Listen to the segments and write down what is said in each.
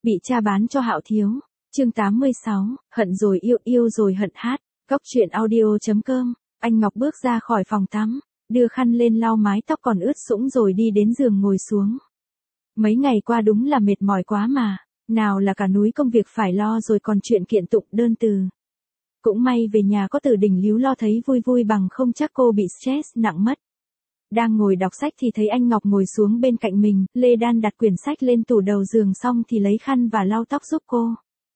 Bị cha bán cho Hạo Thiếu. Chương 86, hận rồi yêu, yêu rồi hận hát. Góc truyện audio.com. Anh Ngọc bước ra khỏi phòng tắm, đưa khăn lên lau mái tóc còn ướt sũng rồi đi đến giường ngồi xuống. Mấy ngày qua đúng là mệt mỏi quá mà, nào là cả núi công việc phải lo rồi còn chuyện kiện tụng đơn từ. Cũng may về nhà có Từ Đình líu lo thấy vui vui, bằng không chắc cô bị stress nặng mất. Đang ngồi đọc sách thì thấy anh Ngọc ngồi xuống bên cạnh mình, Lê Đan đặt quyển sách lên tủ đầu giường xong thì lấy khăn và lau tóc giúp cô.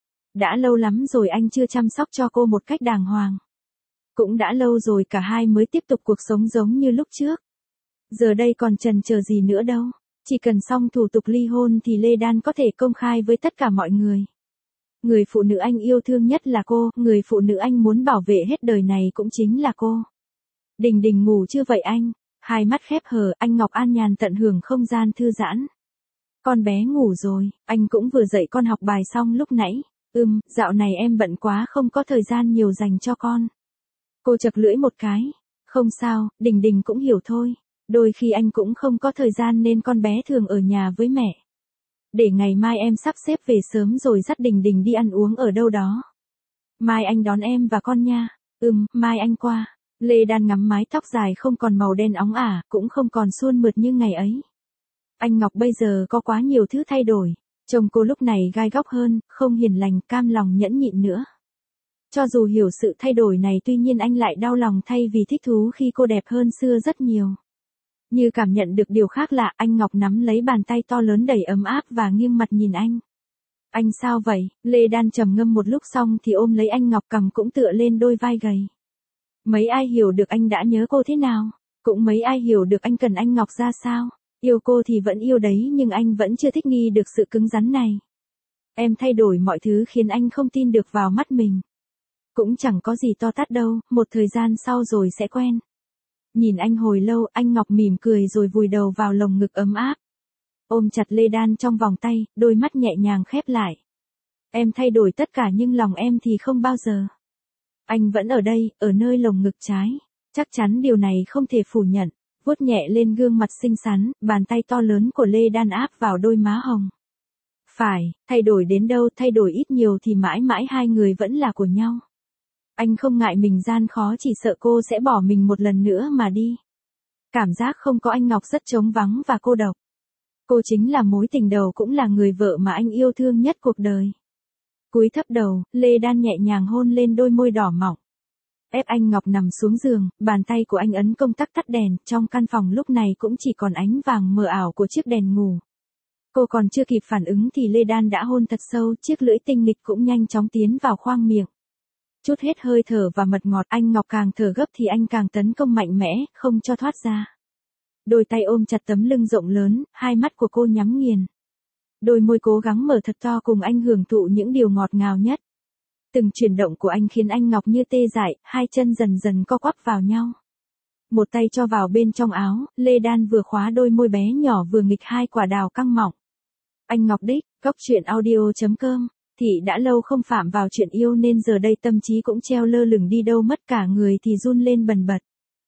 Đã lâu lắm rồi anh chưa chăm sóc cho cô một cách đàng hoàng. Cũng đã lâu rồi cả hai mới tiếp tục cuộc sống giống như lúc trước. Giờ đây còn chần chờ gì nữa đâu, chỉ cần xong thủ tục ly hôn thì Lê Đan có thể công khai với tất cả mọi người. Người phụ nữ anh yêu thương nhất là cô, người phụ nữ anh muốn bảo vệ hết đời này cũng chính là cô. Đình Đình ngủ chưa vậy anh? Hai mắt khép hờ, anh Ngọc an nhàn tận hưởng không gian thư giãn. Con bé ngủ rồi, anh cũng vừa dạy con học bài xong lúc nãy. Dạo này em bận quá không có thời gian nhiều dành cho con. Cô chật lưỡi một cái. Không sao, Đình Đình cũng hiểu thôi. Đôi khi anh cũng không có thời gian nên con bé thường ở nhà với mẹ. Để ngày mai em sắp xếp về sớm rồi dắt Đình Đình đi ăn uống ở đâu đó. Mai anh đón em và con nha. Mai anh qua. Lê Đan ngắm mái tóc dài không còn màu đen óng ả, cũng không còn suôn mượt như ngày ấy. Anh Ngọc bây giờ có quá nhiều thứ thay đổi. Chồng cô lúc này gai góc hơn, không hiền lành, cam lòng nhẫn nhịn nữa. Cho dù hiểu sự thay đổi này tuy nhiên anh lại đau lòng thay vì thích thú khi cô đẹp hơn xưa rất nhiều. Như cảm nhận được điều khác lạ, anh Ngọc nắm lấy bàn tay to lớn đầy ấm áp và nghiêng mặt nhìn anh. Anh sao vậy? Lê Đan trầm ngâm một lúc xong thì ôm lấy anh Ngọc, cằm cũng tựa lên đôi vai gầy. Mấy ai hiểu được anh đã nhớ cô thế nào, cũng mấy ai hiểu được anh cần anh Ngọc ra sao. Yêu cô thì vẫn yêu đấy nhưng anh vẫn chưa thích nghi được sự cứng rắn này. Em thay đổi mọi thứ khiến anh không tin được vào mắt mình. Cũng chẳng có gì to tát đâu, một thời gian sau rồi sẽ quen. Nhìn anh hồi lâu, anh Ngọc mỉm cười rồi vùi đầu vào lồng ngực ấm áp. Ôm chặt Lê Đan trong vòng tay, đôi mắt nhẹ nhàng khép lại. Em thay đổi tất cả nhưng lòng em thì không bao giờ. Anh vẫn ở đây, ở nơi lồng ngực trái. Chắc chắn điều này không thể phủ nhận. Vuốt nhẹ lên gương mặt xinh xắn, bàn tay to lớn của Lê Đan áp vào đôi má hồng. Phải, thay đổi đến đâu, thay đổi ít nhiều thì mãi mãi hai người vẫn là của nhau. Anh không ngại mình gian khó, chỉ sợ cô sẽ bỏ mình một lần nữa mà đi. Cảm giác không có anh Ngọc rất trống vắng và cô độc. Cô chính là mối tình đầu cũng là người vợ mà anh yêu thương nhất cuộc đời. Cúi thấp đầu, Lê Đan nhẹ nhàng hôn lên đôi môi đỏ mọng. Ép anh Ngọc nằm xuống giường, bàn tay của anh ấn công tắc tắt đèn, trong căn phòng lúc này cũng chỉ còn ánh vàng mờ ảo của chiếc đèn ngủ. Cô còn chưa kịp phản ứng thì Lê Đan đã hôn thật sâu, chiếc lưỡi tinh nghịch cũng nhanh chóng tiến vào khoang miệng. Chút hết hơi thở và mật ngọt, anh Ngọc càng thở gấp thì anh càng tấn công mạnh mẽ, không cho thoát ra. Đôi tay ôm chặt tấm lưng rộng lớn, hai mắt của cô nhắm nghiền. Đôi môi cố gắng mở thật to cùng anh hưởng thụ những điều ngọt ngào nhất. Từng chuyển động của anh khiến anh Ngọc như tê dại, hai chân dần dần co quắp vào nhau. Một tay cho vào bên trong áo, Lê Đan vừa khóa đôi môi bé nhỏ vừa nghịch hai quả đào căng mọng. Anh Ngọc đích, góc truyện audio.com. Thị đã lâu không phạm vào chuyện yêu nên giờ đây tâm trí cũng treo lơ lửng đi đâu mất, cả người thì run lên bần bật.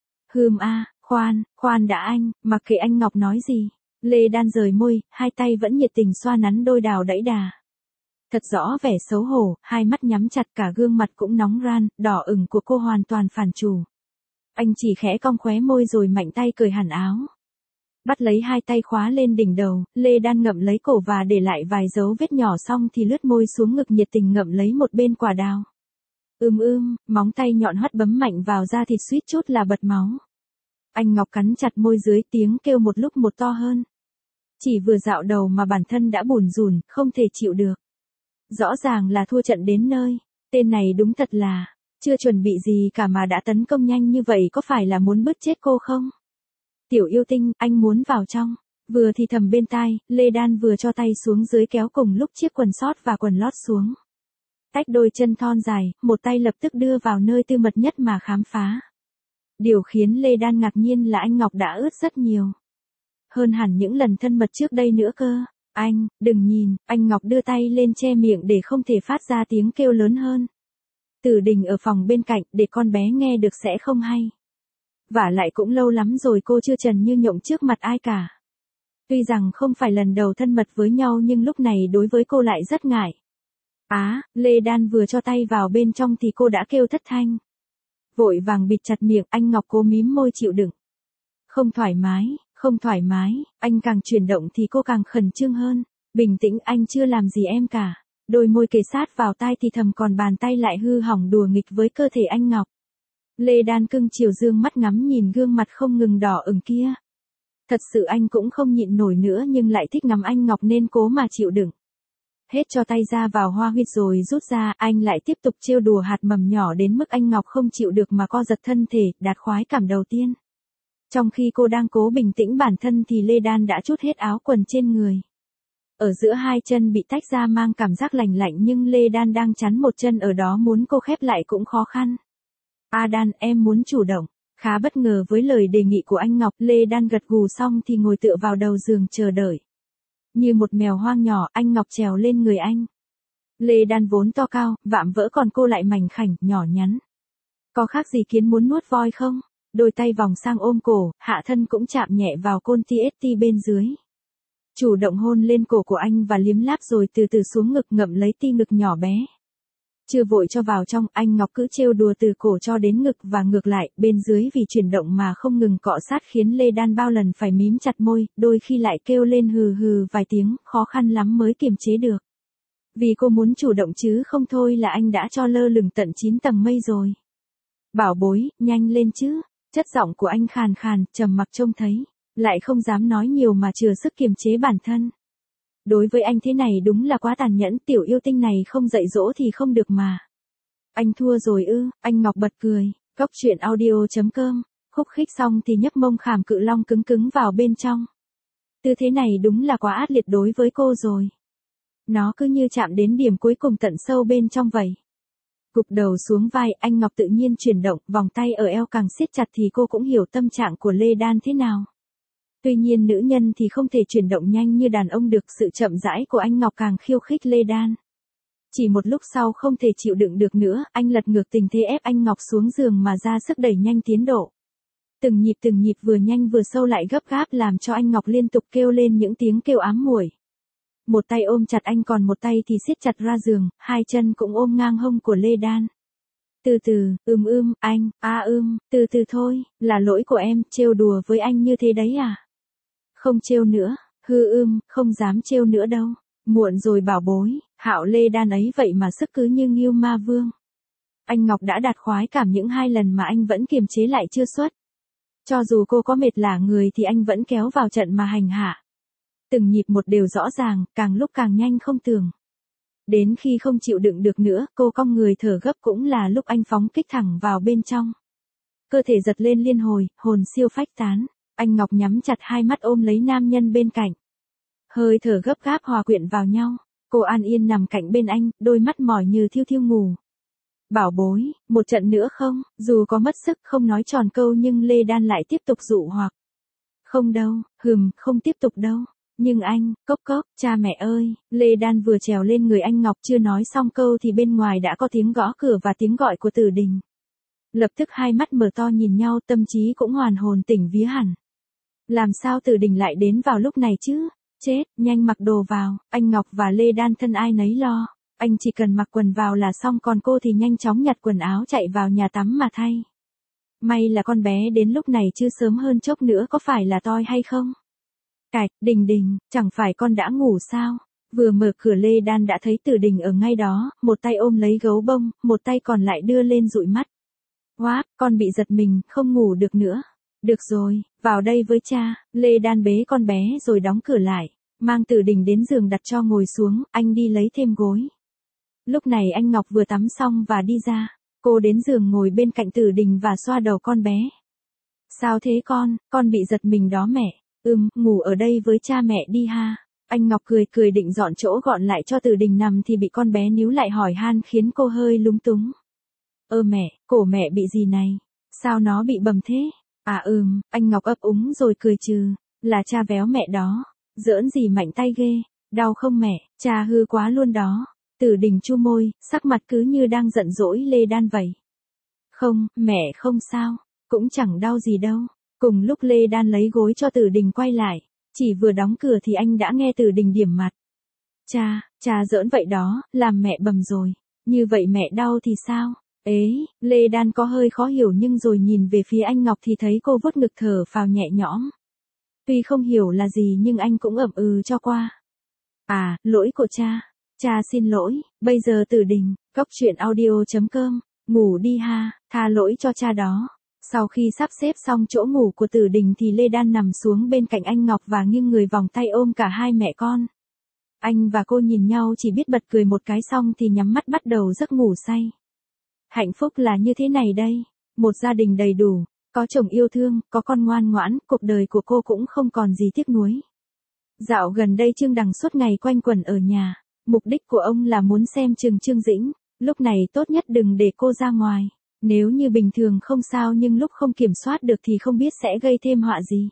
Khoan đã anh, mặc kệ anh Ngọc nói gì. Lê Đan rời môi, hai tay vẫn nhiệt tình xoa nắn đôi đào đẫy đà. Thật rõ vẻ xấu hổ, hai mắt nhắm chặt, cả gương mặt cũng nóng ran, đỏ ửng của cô hoàn toàn phản chủ. Anh chỉ khẽ cong khóe môi rồi mạnh tay cởi hẳn áo. Bắt lấy hai tay khóa lên đỉnh đầu, Lê Đan ngậm lấy cổ và để lại vài dấu vết nhỏ xong thì lướt môi xuống ngực nhiệt tình ngậm lấy một bên quả đào. Móng tay nhọn hoắt bấm mạnh vào da thịt suýt chút là bật máu. Anh Ngọc cắn chặt môi dưới, tiếng kêu một lúc một to hơn. Chỉ vừa dạo đầu mà bản thân đã bủn rủn, không thể chịu được. Rõ ràng là thua trận đến nơi, tên này đúng thật là, chưa chuẩn bị gì cả mà đã tấn công nhanh như vậy, có phải là muốn bứt chết cô không? Tiểu yêu tinh, anh muốn vào trong. Vừa thì thầm bên tai, Lê Đan vừa cho tay xuống dưới kéo cùng lúc chiếc quần sót và quần lót xuống. Tách đôi chân thon dài, một tay lập tức đưa vào nơi tư mật nhất mà khám phá. Điều khiến Lê Đan ngạc nhiên là anh Ngọc đã ướt rất nhiều. Hơn hẳn những lần thân mật trước đây nữa cơ. Anh, đừng nhìn, anh Ngọc đưa tay lên che miệng để không thể phát ra tiếng kêu lớn hơn. Từ Đình ở phòng bên cạnh, để con bé nghe được sẽ không hay. Vả lại cũng lâu lắm rồi cô chưa trần như nhộng trước mặt ai cả. Tuy rằng không phải lần đầu thân mật với nhau nhưng lúc này đối với cô lại rất ngại. Lê Đan vừa cho tay vào bên trong thì cô đã kêu thất thanh. Vội vàng bịt chặt miệng, anh Ngọc cố mím môi chịu đựng. Không thoải mái, anh càng chuyển động thì cô càng khẩn trương hơn. Bình tĩnh, anh chưa làm gì em cả. Đôi môi kề sát vào tai thì thầm, còn bàn tay lại hư hỏng đùa nghịch với cơ thể anh Ngọc. Lê Đan cưng chiều dương mắt ngắm nhìn gương mặt không ngừng đỏ ửng kia. Thật sự anh cũng không nhịn nổi nữa nhưng lại thích ngắm anh Ngọc nên cố mà chịu đựng. Hết cho tay ra vào hoa huyệt rồi rút ra, anh lại tiếp tục trêu đùa hạt mầm nhỏ đến mức anh Ngọc không chịu được mà co giật thân thể, đạt khoái cảm đầu tiên. Trong khi cô đang cố bình tĩnh bản thân thì Lê Đan đã trút hết áo quần trên người. Ở giữa hai chân bị tách ra mang cảm giác lành lạnh nhưng Lê Đan đang chắn một chân ở đó, muốn cô khép lại cũng khó khăn. Đan, em muốn chủ động. Khá bất ngờ với lời đề nghị của anh Ngọc, Lê Đan gật gù xong thì ngồi tựa vào đầu giường chờ đợi. Như một mèo hoang nhỏ, anh Ngọc trèo lên người anh. Lê Đan vốn to cao, vạm vỡ, còn cô lại mảnh khảnh, nhỏ nhắn. Có khác gì kiến muốn nuốt voi không? Đôi tay vòng sang ôm cổ, hạ thân cũng chạm nhẹ vào côn TST bên dưới. Chủ động hôn lên cổ của anh và liếm láp rồi từ từ xuống ngực, ngậm lấy ti ngực nhỏ bé. Chưa vội cho vào trong, anh Ngọc cứ trêu đùa từ cổ cho đến ngực và ngược lại, bên dưới vì chuyển động mà không ngừng cọ sát khiến Lê Đan bao lần phải mím chặt môi, đôi khi lại kêu lên hừ hừ vài tiếng, khó khăn lắm mới kiềm chế được. Vì cô muốn chủ động chứ không thôi là anh đã cho lơ lửng tận 9 tầng mây rồi. Bảo bối, nhanh lên chứ. Chất giọng của anh khàn khàn, trầm mặc trông thấy, lại không dám nói nhiều mà chừa sức kiềm chế bản thân. Đối với anh thế này đúng là quá tàn nhẫn, tiểu yêu tinh này không dạy dỗ thì không được mà. Anh thua rồi ư? Anh Ngọc bật cười. Cốc truyện audio.com. Khúc khích xong thì nhấp mông khảm cự long cứng cứng vào bên trong. Tư thế này đúng là quá ác liệt đối với cô rồi. Nó cứ như chạm đến điểm cuối cùng tận sâu bên trong vậy. Gục đầu xuống vai, anh Ngọc tự nhiên chuyển động, vòng tay ở eo càng siết chặt thì cô cũng hiểu tâm trạng của Lê Đan thế nào. Tuy nhiên nữ nhân thì không thể chuyển động nhanh như đàn ông được, sự chậm rãi của anh Ngọc càng khiêu khích Lê Đan. Chỉ một lúc sau không thể chịu đựng được nữa, anh lật ngược tình thế ép anh Ngọc xuống giường mà ra sức đẩy nhanh tiến độ. Từng nhịp vừa nhanh vừa sâu lại gấp gáp làm cho anh Ngọc liên tục kêu lên những tiếng kêu ám muội. Một tay ôm chặt anh còn một tay thì siết chặt ra giường, hai chân cũng ôm ngang hông của Lê Đan. Từ từ, anh, từ từ thôi, là lỗi của em, trêu đùa với anh như thế đấy à? Không trêu nữa, không dám trêu nữa đâu. Muộn rồi bảo bối, Hạo. Lê Đan ấy vậy mà sức cứ như Ngưu Ma Vương. Anh Ngọc đã đạt khoái cảm những 2 lần mà anh vẫn kiềm chế lại chưa xuất. Cho dù cô có mệt lả người thì anh vẫn kéo vào trận mà hành hạ. Từng nhịp một đều rõ ràng, càng lúc càng nhanh không tưởng. Đến khi không chịu đựng được nữa, cô cong người thở gấp cũng là lúc anh phóng kích thẳng vào bên trong. Cơ thể giật lên liên hồi, hồn siêu phách tán. Anh Ngọc nhắm chặt hai mắt ôm lấy nam nhân bên cạnh. Hơi thở gấp gáp hòa quyện vào nhau. Cô an yên nằm cạnh bên anh, đôi mắt mỏi như thiêu thiêu ngủ. Bảo bối, một trận nữa không? Dù có mất sức không nói tròn câu nhưng Lê Đan lại tiếp tục dụ hoặc. Không đâu, không tiếp tục đâu. Nhưng anh, cốc, cha mẹ ơi, Lê Đan vừa trèo lên người anh Ngọc chưa nói xong câu thì bên ngoài đã có tiếng gõ cửa và tiếng gọi của Tử Đình. Lập tức hai mắt mở to nhìn nhau, tâm trí cũng hoàn hồn tỉnh vía hẳn. Làm sao Tử Đình lại đến vào lúc này chứ? Chết, nhanh mặc đồ vào, anh Ngọc và Lê Đan thân ai nấy lo. Anh chỉ cần mặc quần vào là xong, còn cô thì nhanh chóng nhặt quần áo chạy vào nhà tắm mà thay. May là con bé đến lúc này chứ sớm hơn chốc nữa có phải là toi hay không? Cạch, Đình, chẳng phải con đã ngủ sao? Vừa mở cửa Lê Đan đã thấy Tử Đình ở ngay đó, một tay ôm lấy gấu bông, một tay còn lại đưa lên dụi mắt. Wow, con bị giật mình, không ngủ được nữa. Được rồi, vào đây với cha. Lê Đan bế con bé rồi đóng cửa lại, mang Tử Đình đến giường đặt cho ngồi xuống, anh đi lấy thêm gối. Lúc này anh Ngọc vừa tắm xong và đi ra, cô đến giường ngồi bên cạnh Tử Đình và xoa đầu con bé. Sao thế con bị giật mình đó mẹ. Ngủ ở đây với cha mẹ đi ha. Anh Ngọc cười định dọn chỗ gọn lại cho Tử Đình nằm thì bị con bé níu lại hỏi han khiến cô hơi lúng túng. Mẹ, cổ mẹ bị gì này? Sao nó bị bầm thế? Anh Ngọc ấp úng rồi cười trừ. Là cha véo mẹ đó. Giỡn gì mạnh tay ghê. Đau không mẹ, cha hư quá luôn đó. Tử Đình chu môi, sắc mặt cứ như đang giận dỗi Lê Đan vậy. Không, mẹ không sao. Cũng chẳng đau gì đâu. Cùng lúc Lê Đan lấy gối cho Tử Đình quay lại, Chỉ vừa đóng cửa thì anh đã nghe Từ Đình điểm mặt. Cha giỡn vậy đó, làm mẹ bầm rồi. Như vậy mẹ đau thì sao? Lê Đan có hơi khó hiểu nhưng rồi nhìn về phía anh Ngọc thì thấy cô vuốt ngực thở phào nhẹ nhõm. Tuy không hiểu là gì nhưng anh cũng ậm ừ cho qua. Lỗi của cha. Cha xin lỗi, bây giờ Từ Đình, Cóc truyện audio.com, ngủ đi ha, tha lỗi cho cha đó. Sau khi sắp xếp xong chỗ ngủ của Từ Đình thì Lê Đan nằm xuống bên cạnh anh Ngọc và nghiêng người vòng tay ôm cả hai mẹ con. Anh và cô nhìn nhau chỉ biết bật cười một cái xong thì nhắm mắt bắt đầu giấc ngủ say. Hạnh phúc là như thế này đây, một gia đình đầy đủ, có chồng yêu thương, có con ngoan ngoãn, cuộc đời của cô cũng không còn gì tiếc nuối. Dạo gần đây Trương Đằng suốt ngày quanh quẩn ở nhà, mục đích của ông là muốn xem chừng Trương Dĩnh, lúc này tốt nhất đừng để cô ra ngoài, nếu như bình thường không sao nhưng lúc không kiểm soát được thì không biết sẽ gây thêm họa gì.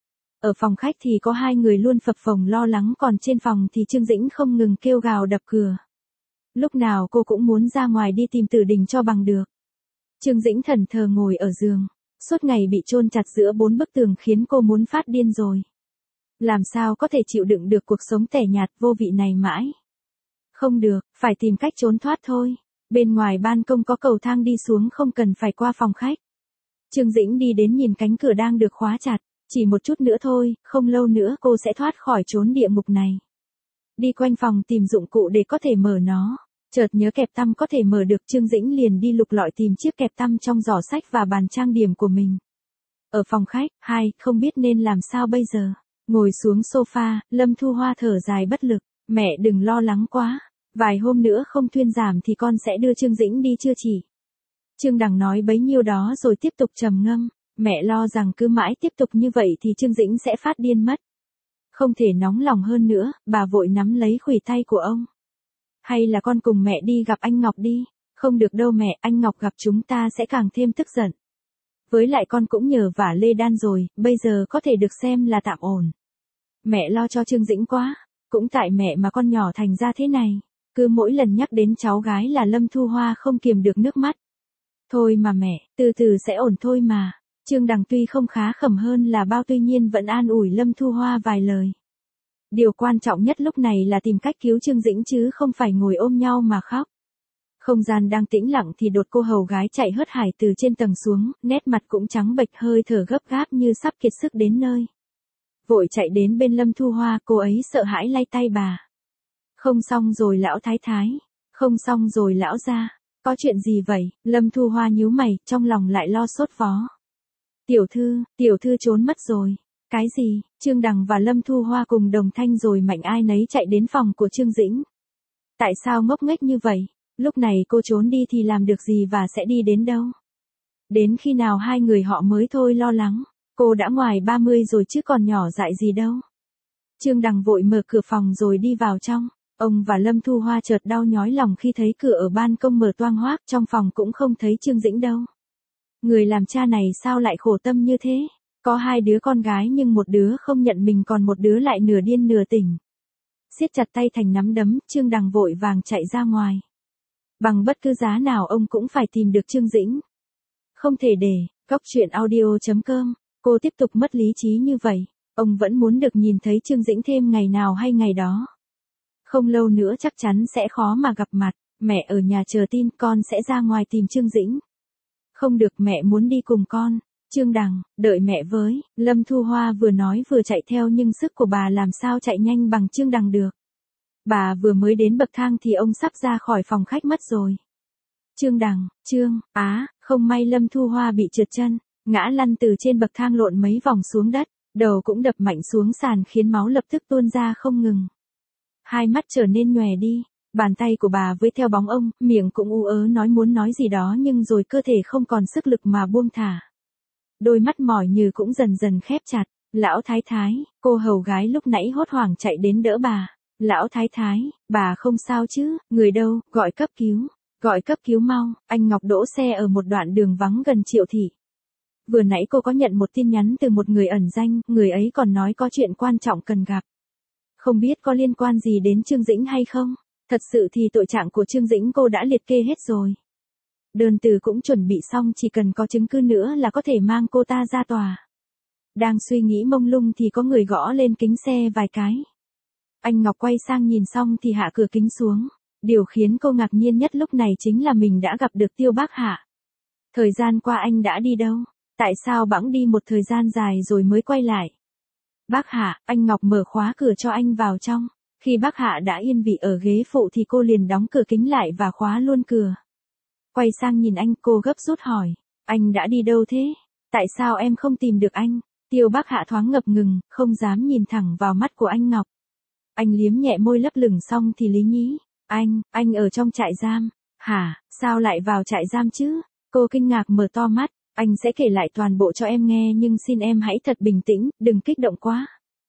Ở phòng khách thì có hai người luôn phập phồng lo lắng còn trên phòng thì Trương Dĩnh không ngừng kêu gào đập cửa. Lúc nào cô cũng muốn ra ngoài đi tìm Từ Đình cho bằng được. Trương Dĩnh thẫn thờ ngồi ở giường, suốt ngày bị chôn chặt giữa bốn bức tường khiến cô muốn phát điên rồi. Làm sao có thể chịu đựng được cuộc sống tẻ nhạt vô vị này mãi. Không được, phải tìm cách trốn thoát thôi. Bên ngoài ban công có cầu thang đi xuống không cần phải qua phòng khách. Trương Dĩnh đi đến nhìn cánh cửa đang được khóa chặt. Chỉ một chút nữa thôi, không lâu nữa cô sẽ thoát khỏi chốn địa ngục này. Đi quanh phòng tìm dụng cụ để có thể mở nó. Chợt nhớ kẹp tăm có thể mở được, Trương Dĩnh liền đi lục lọi tìm chiếc kẹp tăm trong giỏ sách và bàn trang điểm của mình. Ở phòng khách, không biết nên làm sao bây giờ. Ngồi xuống sofa, Lâm Thu Hoa thở dài bất lực. Mẹ đừng lo lắng quá. Vài hôm nữa không thuyên giảm thì con sẽ đưa Trương Dĩnh đi chữa trị. Trương Đằng nói bấy nhiêu đó rồi tiếp tục trầm ngâm. Mẹ lo rằng cứ mãi tiếp tục như vậy thì Trương Dĩnh sẽ phát điên mất. Không thể nóng lòng hơn nữa, bà vội nắm lấy khuỷu tay của ông. Hay là con cùng mẹ đi gặp anh Ngọc đi. Không được đâu mẹ, anh Ngọc gặp chúng ta sẽ càng thêm tức giận. Với lại con cũng nhờ vả Lê Đan rồi, bây giờ có thể được xem là tạm ổn. Mẹ lo cho Trương Dĩnh quá, cũng tại mẹ mà con nhỏ thành ra thế này. Cứ mỗi lần nhắc đến cháu gái là Lâm Thu Hoa không kiềm được nước mắt. Thôi mà mẹ, từ từ sẽ ổn thôi mà. Trương Đằng tuy không khá khẩm hơn là bao tuy nhiên vẫn an ủi Lâm Thu Hoa vài lời. Điều quan trọng nhất lúc này là tìm cách cứu Trương Dĩnh chứ không phải ngồi ôm nhau mà khóc. Không gian đang tĩnh lặng thì đột cô hầu gái chạy hớt hải từ trên tầng xuống, nét mặt cũng trắng bệch hơi thở gấp gáp như sắp kiệt sức đến nơi. Vội chạy đến bên Lâm Thu Hoa, cô ấy sợ hãi lay tay bà. Không xong rồi lão thái thái, không xong rồi lão gia, có chuyện gì vậy? Lâm Thu Hoa nhíu mày, trong lòng lại lo sốt vó. Tiểu thư trốn mất rồi. Cái gì? Trương Đằng và Lâm Thu Hoa cùng đồng thanh rồi mạnh ai nấy chạy đến phòng của Trương Dĩnh. Tại sao ngốc nghếch như vậy? Lúc này cô trốn đi thì làm được gì và sẽ đi đến đâu? Đến khi nào hai người họ mới thôi lo lắng? Cô đã ngoài 30 rồi chứ còn nhỏ dại gì đâu. Trương Đằng vội mở cửa phòng rồi đi vào trong. Ông và Lâm Thu Hoa chợt đau nhói lòng khi thấy cửa ở ban công mở toang hoác, trong phòng cũng không thấy Trương Dĩnh đâu. Người làm cha này sao lại khổ tâm như thế? Có hai đứa con gái nhưng một đứa không nhận mình còn một đứa lại nửa điên nửa tỉnh. Siết chặt tay thành nắm đấm, Trương Đằng vội vàng chạy ra ngoài. Bằng bất cứ giá nào ông cũng phải tìm được Trương Dĩnh. Không thể để, Cóc truyện audio.com, cô tiếp tục mất lý trí như vậy. Ông vẫn muốn được nhìn thấy Trương Dĩnh thêm ngày nào hay ngày đó. Không lâu nữa chắc chắn sẽ khó mà gặp mặt. Mẹ ở nhà chờ tin, con sẽ ra ngoài tìm Trương Dĩnh. Không được, mẹ muốn đi cùng con. Trương Đằng, đợi mẹ với. Lâm Thu Hoa vừa nói vừa chạy theo nhưng sức của bà làm sao chạy nhanh bằng Trương Đằng được. Bà vừa mới đến bậc thang thì ông sắp ra khỏi phòng khách mất rồi. Trương Đằng, không may Lâm Thu Hoa bị trượt chân, ngã lăn từ trên bậc thang lộn mấy vòng xuống đất, đầu cũng đập mạnh xuống sàn khiến máu lập tức tuôn ra không ngừng. Hai mắt trở nên nhòe đi, bàn tay của bà với theo bóng ông, miệng cũng ú ớ muốn nói gì đó nhưng rồi cơ thể không còn sức lực mà buông thả. Đôi mắt mỏi như cũng dần dần khép chặt. Lão thái thái, cô hầu gái lúc nãy hốt hoảng chạy đến đỡ bà. Lão thái thái, bà không sao chứ? Người đâu? Gọi cấp cứu mau. Anh Ngọc đỗ xe ở một đoạn đường vắng gần Triệu thị. Vừa nãy cô có nhận một tin nhắn từ một người ẩn danh, người ấy còn nói có chuyện quan trọng cần gặp. Không biết có liên quan gì đến Trương Dĩnh hay không? Thật sự thì tội trạng của Trương Dĩnh cô đã liệt kê hết rồi. Đơn từ cũng chuẩn bị xong, chỉ cần có chứng cứ nữa là có thể mang cô ta ra tòa. Đang suy nghĩ mông lung thì có người gõ lên kính xe vài cái. Anh Ngọc quay sang nhìn xong thì hạ cửa kính xuống. Điều khiến cô ngạc nhiên nhất lúc này chính là mình đã gặp được Tiêu Bác Hạ. Thời gian qua anh đã đi đâu? Tại sao bẵng đi một thời gian dài rồi mới quay lại? Bác Hạ, anh Ngọc mở khóa cửa cho anh vào trong. Khi bác Hạ đã yên vị ở ghế phụ thì cô liền đóng cửa kính lại và khóa luôn cửa. Quay sang nhìn anh, cô gấp rút hỏi. Anh đã đi đâu thế? Tại sao em không tìm được anh? Tiêu Bác Hạ thoáng ngập ngừng, không dám nhìn thẳng vào mắt của anh Ngọc. Anh liếm nhẹ môi lấp lửng xong thì lý nhí. Anh ở trong trại giam. Hả, sao lại vào trại giam chứ? Cô kinh ngạc mở to mắt. Anh sẽ kể lại toàn bộ cho em nghe nhưng xin em hãy thật bình tĩnh, đừng kích động quá.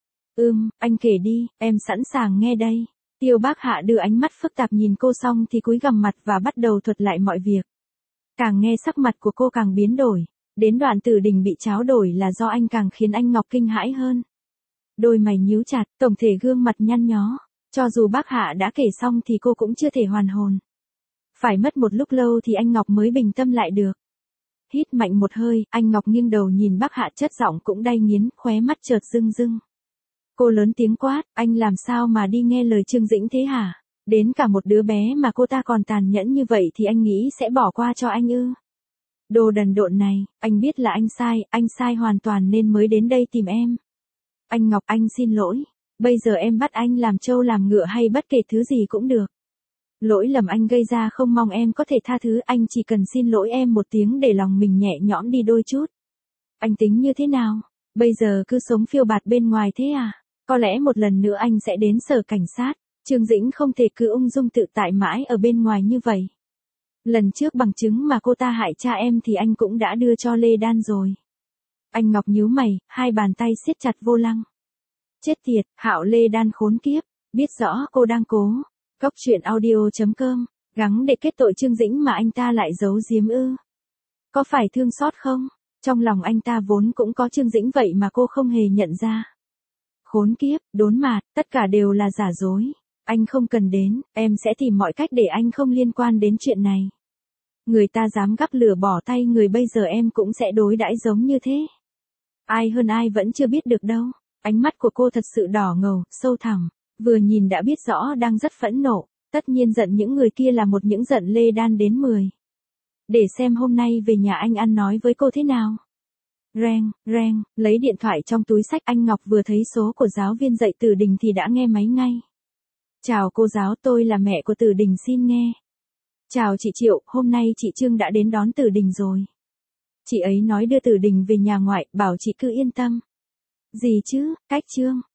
Anh kể đi, em sẵn sàng nghe đây. Tiêu Bác Hạ đưa ánh mắt phức tạp nhìn cô xong thì cúi gằm mặt và bắt đầu thuật lại mọi việc. Càng nghe sắc mặt của cô càng biến đổi. Đến đoạn Tử Đình bị tráo đổi là do anh càng khiến anh Ngọc kinh hãi hơn. Đôi mày nhíu chặt, tổng thể gương mặt nhăn nhó. Cho dù bác Hạ đã kể xong thì cô cũng chưa thể hoàn hồn. Phải mất một lúc lâu thì anh Ngọc mới bình tâm lại được. Hít mạnh một hơi, anh Ngọc nghiêng đầu nhìn bác Hạ, chất giọng cũng đay nghiến, khóe mắt chợt rưng rưng. Cô lớn tiếng quát, anh làm sao mà đi nghe lời Trương Dĩnh thế hả? Đến cả một đứa bé mà cô ta còn tàn nhẫn như vậy thì anh nghĩ sẽ bỏ qua cho anh ư? Đồ đần độn này, anh biết là anh sai hoàn toàn nên mới đến đây tìm em. Anh Ngọc, anh xin lỗi. Bây giờ em bắt anh làm trâu làm ngựa hay bất kể thứ gì cũng được. Lỗi lầm anh gây ra không mong em có thể tha thứ, anh chỉ cần xin lỗi em một tiếng để lòng mình nhẹ nhõm đi đôi chút. Anh tính như thế nào? Bây giờ cứ sống phiêu bạt bên ngoài thế à? Có lẽ một lần nữa anh sẽ đến sở cảnh sát. Trương Dĩnh không thể cứ ung dung tự tại mãi ở bên ngoài như vậy. Lần trước bằng chứng mà cô ta hại cha em thì anh cũng đã đưa cho Lê Đan rồi. Anh Ngọc nhíu mày, hai bàn tay siết chặt vô lăng. Chết tiệt, Hạo Lê Đan khốn kiếp, biết rõ cô đang cố. Góc truyện audio.com, gắng để kết tội Trương Dĩnh mà anh ta lại giấu giếm ư? Có phải thương xót không? Trong lòng anh ta vốn cũng có Trương Dĩnh vậy mà cô không hề nhận ra. Khốn kiếp, đốn mạt, tất cả đều là giả dối. Anh không cần đến, em sẽ tìm mọi cách để anh không liên quan đến chuyện này. Người ta dám gắp lửa bỏ tay người, bây giờ em cũng sẽ đối đãi giống như thế. Ai hơn ai vẫn chưa biết được đâu. Ánh mắt của cô thật sự đỏ ngầu, sâu thẳm. Vừa nhìn đã biết rõ đang rất phẫn nộ. Tất nhiên giận những người kia là một những giận Lê Đan đến 10. Để xem hôm nay về nhà anh ăn nói với cô thế nào. Reng, lấy điện thoại trong túi xách, anh Ngọc vừa thấy số của giáo viên dạy Tử Đình thì đã nghe máy ngay. Chào cô giáo, tôi là mẹ của Tử Đình xin nghe. Chào chị Triệu, hôm nay chị Trương đã đến đón Tử Đình rồi. Chị ấy nói đưa Tử Đình về nhà ngoại, bảo chị cứ yên tâm. Gì chứ, cách Trương,